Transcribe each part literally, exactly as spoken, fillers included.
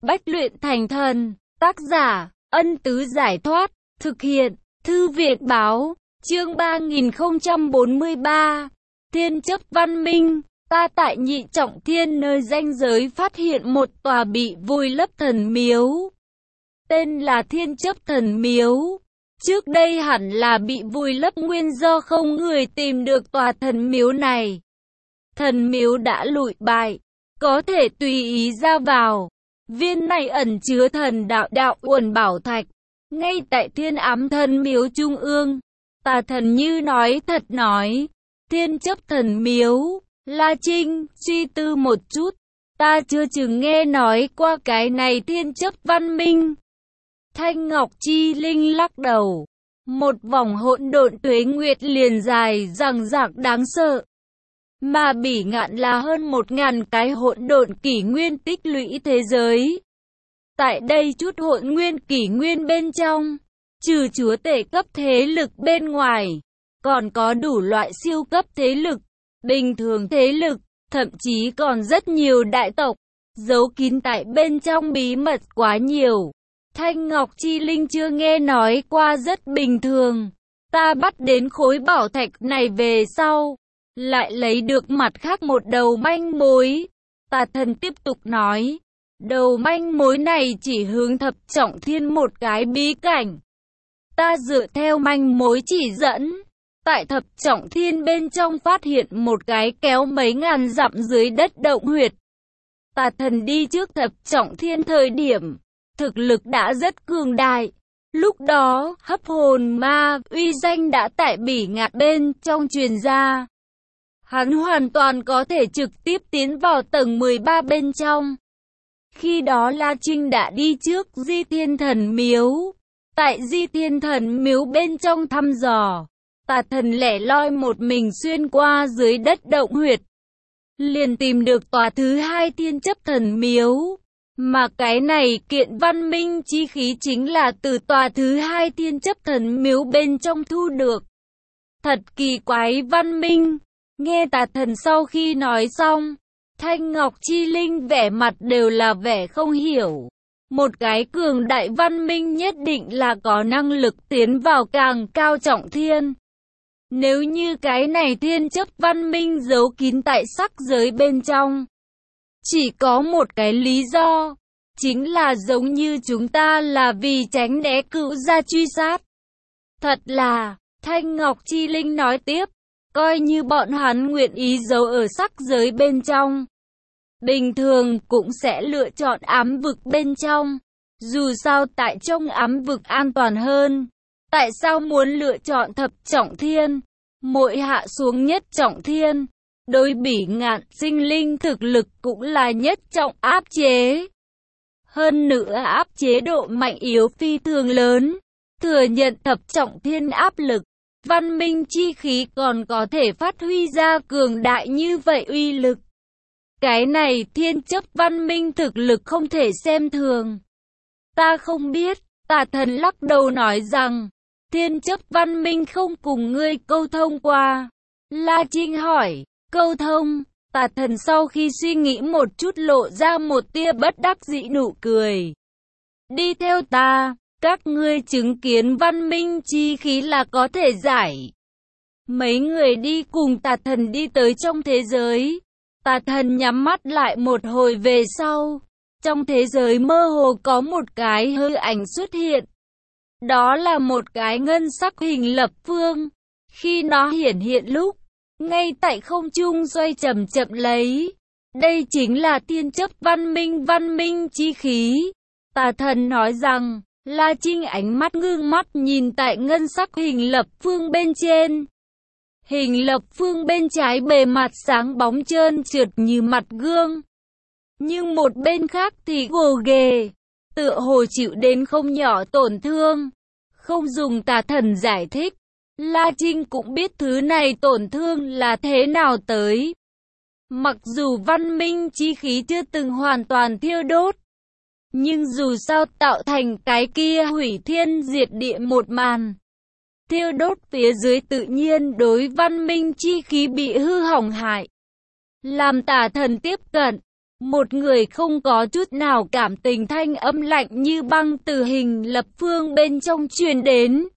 Bách luyện thành thần. Tác giả, Ân Tứ Giải Thoát. Thực hiện, Thư viện Báo. Chương ba nghìn không trăm bốn mươi ba. Thiên chấp văn minh. Ta tại Nhị Trọng Thiên nơi ranh giới phát hiện một tòa bị vùi lấp thần miếu. Tên là Thiên chấp thần miếu. Trước đây hẳn là bị vùi lấp nguyên do không người tìm được tòa thần miếu này. Thần miếu đã lụi bại, có thể tùy ý ra vào. Viên này ẩn chứa thần đạo đạo uẩn bảo thạch, ngay tại Thiên ám thần miếu trung ương. Tà thần như nói thật nói, Thiên chấp thần miếu. La Trinh suy tư một chút, ta chưa chừng nghe nói qua cái này thiên chấp văn minh. Thanh Ngọc Chi Linh lắc đầu, một vòng hỗn độn tuế nguyệt liền dài dằng dặc đáng sợ. Mà Bỉ Ngạn là hơn một ngàn cái hỗn độn kỷ nguyên tích lũy thế giới. Tại đây chút hỗn nguyên kỷ nguyên bên trong, trừ chúa tể cấp thế lực bên ngoài, còn có đủ loại siêu cấp thế lực, bình thường thế lực, thậm chí còn rất nhiều đại tộc, giấu kín tại bên trong bí mật quá nhiều. Thanh Ngọc Chi Linh chưa nghe nói qua rất bình thường. Ta bắt đến khối bảo thạch này về sau, lại lấy được mặt khác một đầu manh mối. Tà thần tiếp tục nói, đầu manh mối này chỉ hướng thập trọng thiên một cái bí cảnh. Ta dựa theo manh mối chỉ dẫn, tại thập trọng thiên bên trong phát hiện một cái kéo mấy ngàn dặm dưới đất động huyệt. Tà thần đi trước thập trọng thiên thời điểm, thực lực đã rất cường đại. Lúc đó, hấp hồn ma uy danh đã tại Bỉ Ngạn bên trong truyền ra. Hắn hoàn toàn có thể trực tiếp tiến vào tầng mười ba bên trong. Khi đó La Trinh đã đi trước Di Thiên Thần Miếu. Tại Di Thiên Thần Miếu bên trong thăm dò, tà thần lẻ loi một mình xuyên qua dưới đất động huyệt, liền tìm được tòa thứ hai Thiên chấp thần miếu. Mà cái này kiện văn minh chi khí chính là từ tòa thứ hai Thiên chấp thần miếu bên trong thu được. Thật kỳ quái văn minh. Nghe tà thần sau khi nói xong, Thanh Ngọc Chi Linh vẻ mặt đều là vẻ không hiểu. Một cái cường đại văn minh nhất định là có năng lực tiến vào càng cao trọng thiên. Nếu như cái này thiên chấp văn minh giấu kín tại sắc giới bên trong, chỉ có một cái lý do, chính là giống như chúng ta là vì tránh né cựu gia truy sát. Thật là, Thanh Ngọc Chi Linh nói tiếp, coi như bọn hắn nguyện ý giấu ở sắc giới bên trong, bình thường cũng sẽ lựa chọn ám vực bên trong. Dù sao tại trong ám vực an toàn hơn. Tại sao muốn lựa chọn thập trọng thiên, mỗi hạ xuống nhất trọng thiên? Đối Bỉ Ngạn sinh linh thực lực cũng là nhất trọng áp chế. Hơn nữa áp chế độ mạnh yếu phi thường lớn. Thừa nhận thập trọng thiên áp lực, văn minh chi khí còn có thể phát huy ra cường đại như vậy uy lực. Cái này thiên chấp văn minh thực lực không thể xem thường. Ta không biết, tà thần lắc đầu nói rằng, thiên chấp văn minh không cùng ngươi câu thông qua. La Trinh hỏi, câu thông? Tà thần sau khi suy nghĩ một chút lộ ra một tia bất đắc dĩ nụ cười. Đi theo ta, các ngươi chứng kiến văn minh chi khí là có thể giải. Mấy người đi cùng tà thần đi tới trong thế giới. Tà thần nhắm mắt lại một hồi về sau. Trong thế giới mơ hồ có một cái hư ảnh xuất hiện. Đó là một cái ngân sắc hình lập phương. Khi nó hiển hiện lúc, ngay tại không trung xoay chậm chậm lấy. Đây chính là thiên chấp văn minh văn minh chi khí. Tà thần nói rằng, La Trinh ánh mắt ngưng mắt nhìn tại ngân sắc hình lập phương bên trên. Hình lập phương bên trái bề mặt sáng bóng trơn trượt như mặt gương. Nhưng một bên khác thì gồ ghề, tựa hồ chịu đến không nhỏ tổn thương. Không dùng tà thần giải thích, La Trinh cũng biết thứ này tổn thương là thế nào tới. Mặc dù văn minh chi khí chưa từng hoàn toàn thiêu đốt, nhưng dù sao tạo thành cái kia hủy thiên diệt địa một màn. Thiêu đốt phía dưới tự nhiên đối văn minh chi khí bị hư hỏng hại. Làm tà thần tiếp cận, Một người không có chút nào cảm tình, thanh âm lạnh như băng từ Hình Lập Phương bên trong truyền đến.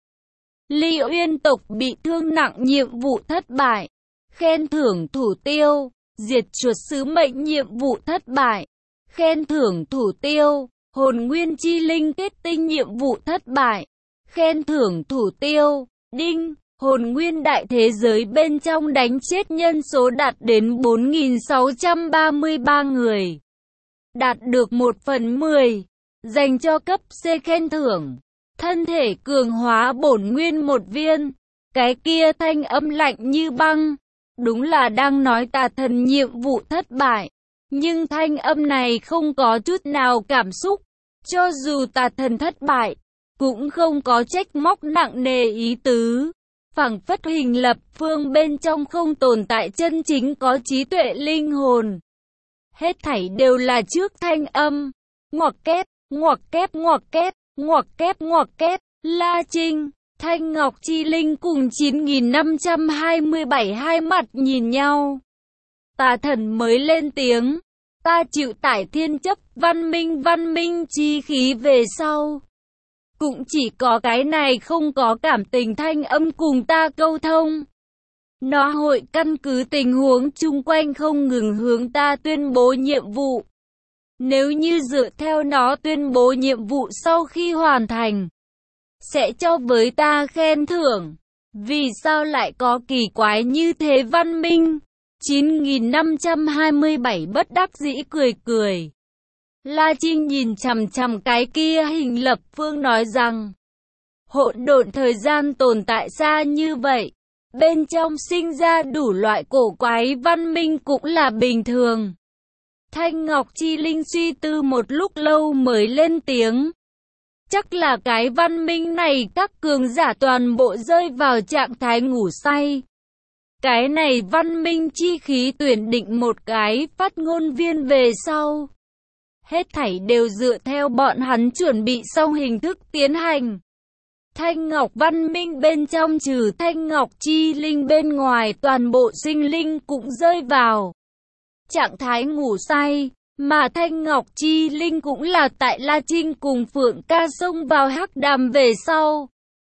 Ly Uyên tộc bị thương nặng, nhiệm vụ thất bại. Khen thưởng thủ tiêu. Diệt chuột sứ mệnh, nhiệm vụ thất bại. Khen thưởng thủ tiêu. Hồn nguyên chi linh kết tinh, nhiệm vụ thất bại. Khen thưởng thủ tiêu. Đinh. Hồn nguyên đại thế giới bên trong đánh chết nhân số đạt đến bốn nghìn sáu trăm ba mươi ba người. Đạt được một phần mười. Dành cho cấp C khen thưởng. Thân thể cường hóa bổn nguyên một viên. Cái kia thanh âm lạnh như băng. Đúng là đang nói Tà Thần nhiệm vụ thất bại. Nhưng thanh âm này không có chút nào cảm xúc. Cho dù Tà Thần thất bại, cũng không có trách móc nặng nề ý tứ. Phảng phất Hình Lập Phương bên trong không tồn tại chân chính có trí tuệ linh hồn. Hết thảy đều là trước thanh âm. Ngoặc kép, ngoặc kép, ngoặc kép, ngoặc kép, ngoặc kép. La Trinh, Thanh Ngọc Chi Linh cùng chín nghìn năm trăm hai mươi bảy hai mặt nhìn nhau. Tà Thần mới lên tiếng. Ta chịu tải thiên chấp văn minh văn minh chi khí về sau. Cũng chỉ có cái này không có cảm tình thanh âm cùng ta câu thông. Nó hội căn cứ tình huống chung quanh không ngừng hướng ta tuyên bố nhiệm vụ. Nếu như dựa theo nó tuyên bố nhiệm vụ sau khi hoàn thành, sẽ cho với ta khen thưởng. Vì sao lại có kỳ quái như thế văn minh? chín nghìn năm trăm hai mươi bảy bất đắc dĩ cười cười. La Trinh nhìn chằm chằm cái kia Hình Lập Phương nói rằng, hỗn độn thời gian tồn tại xa như vậy, bên trong sinh ra đủ loại cổ quái văn minh cũng là bình thường. Thanh Ngọc Chi Linh suy tư một lúc lâu mới lên tiếng. Chắc là cái văn minh này các cường giả toàn bộ rơi vào trạng thái ngủ say. Cái này văn minh chi khí tuyển định một cái phát ngôn viên về sau. Hết thảy đều dựa theo bọn hắn chuẩn bị xong hình thức tiến hành. Thanh Ngọc văn minh bên trong trừ Thanh Ngọc Chi Linh bên ngoài toàn bộ sinh linh cũng rơi vào trạng thái ngủ say. Mà Thanh Ngọc Chi Linh cũng là tại La Trinh cùng Phượng Ca xông vào hắc đàm về sau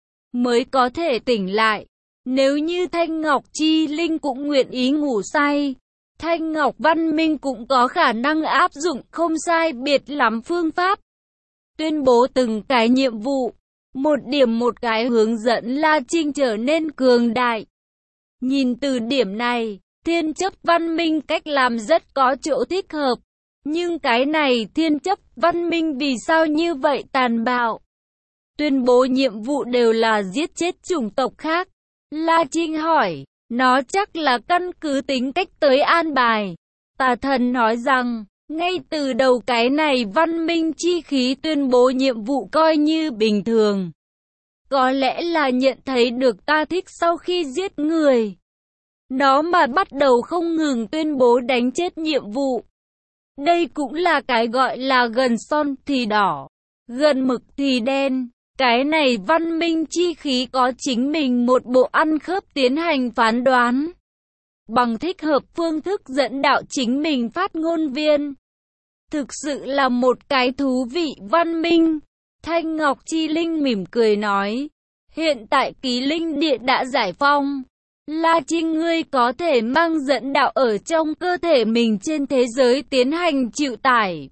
mới có thể tỉnh lại. Nếu như Thanh Ngọc Chi Linh cũng nguyện ý ngủ say, Thanh Ngọc Văn Minh cũng có khả năng áp dụng không sai biệt lắm phương pháp. Tuyên bố từng cái nhiệm vụ, một điểm một cái hướng dẫn La Trinh trở nên cường đại. Nhìn từ điểm này, Thiên Chấp Văn Minh cách làm rất có chỗ thích hợp. Nhưng cái này Thiên Chấp Văn Minh vì sao như vậy tàn bạo? Tuyên bố nhiệm vụ đều là giết chết chủng tộc khác. La Trinh hỏi, nó chắc là căn cứ tính cách tới an bài. Tà Thần nói rằng, ngay từ đầu cái này văn minh chi khí tuyên bố nhiệm vụ coi như bình thường. Có lẽ là nhận thấy được ta thích sau khi giết người. Nó mà bắt đầu không ngừng tuyên bố đánh chết nhiệm vụ. Đây cũng là cái gọi là gần son thì đỏ, gần mực thì đen. Cái này văn minh chi khí có chính mình một bộ ăn khớp tiến hành phán đoán. Bằng thích hợp phương thức dẫn đạo chính mình phát ngôn viên. Thực sự là một cái thú vị văn minh. Thanh Ngọc Chi Linh mỉm cười nói. Hiện tại Ký Linh Điện đã giải phong. La Trinh ngươi có thể mang dẫn đạo ở trong cơ thể mình trên thế giới tiến hành chịu tải.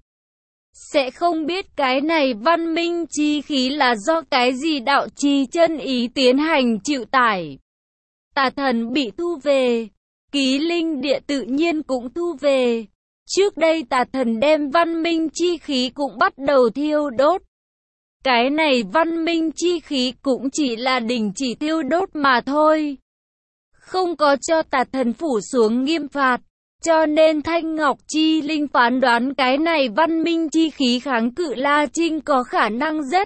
Sẽ không biết cái này văn minh chi khí là do cái gì đạo chi chân ý tiến hành chịu tải. Tà Thần bị thu về. Ký Linh Địa tự nhiên cũng thu về. Trước đây Tà Thần đem văn minh chi khí cũng bắt đầu thiêu đốt. Cái này văn minh chi khí cũng chỉ là đình chỉ thiêu đốt mà thôi. Không có cho Tà Thần phủ xuống nghiêm phạt. Cho nên Thanh Ngọc Chi Linh phán đoán cái này văn minh chi khí kháng cự La Trinh có khả năng rất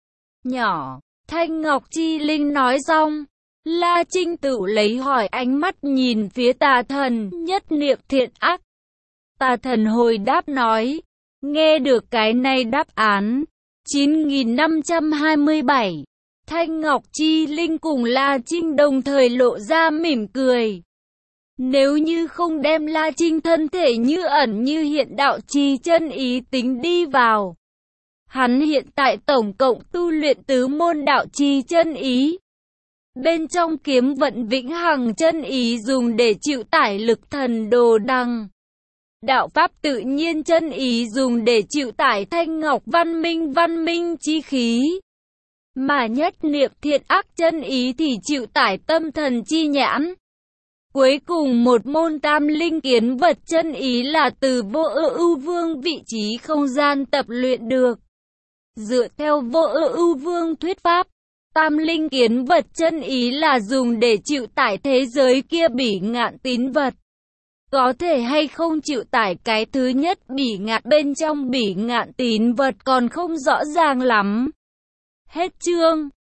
nhỏ. Thanh Ngọc Chi Linh nói xong, La Trinh tự lấy hỏi ánh mắt nhìn phía Tà Thần, nhất niệm thiện ác. Tà Thần hồi đáp nói, nghe được cái này đáp án, chín nghìn năm trăm hai mươi bảy, Thanh Ngọc Chi Linh cùng La Trinh đồng thời lộ ra mỉm cười. Nếu như không đem La Trinh thân thể như ẩn như hiện đạo trì chân ý tính đi vào, hắn hiện tại tổng cộng tu luyện tứ môn đạo trì chân ý. Bên trong kiếm vận vĩnh hằng chân ý dùng để chịu tải lực thần đồ đằng. Đạo pháp tự nhiên chân ý dùng để chịu tải thanh ngọc văn minh văn minh chi khí. Mà nhất niệm thiện ác chân ý thì chịu tải tâm thần chi nhãn. Cuối cùng một môn tam linh kiến vật chân ý là từ vô ư ưu vương vị trí không gian tập luyện được. Dựa theo vô ư ưu vương thuyết pháp, tam linh kiến vật chân ý là dùng để chịu tải thế giới kia bỉ ngạn tín vật. Có thể hay không chịu tải cái thứ nhất bỉ ngạn bên trong bỉ ngạn tín vật còn không rõ ràng lắm. Hết chương.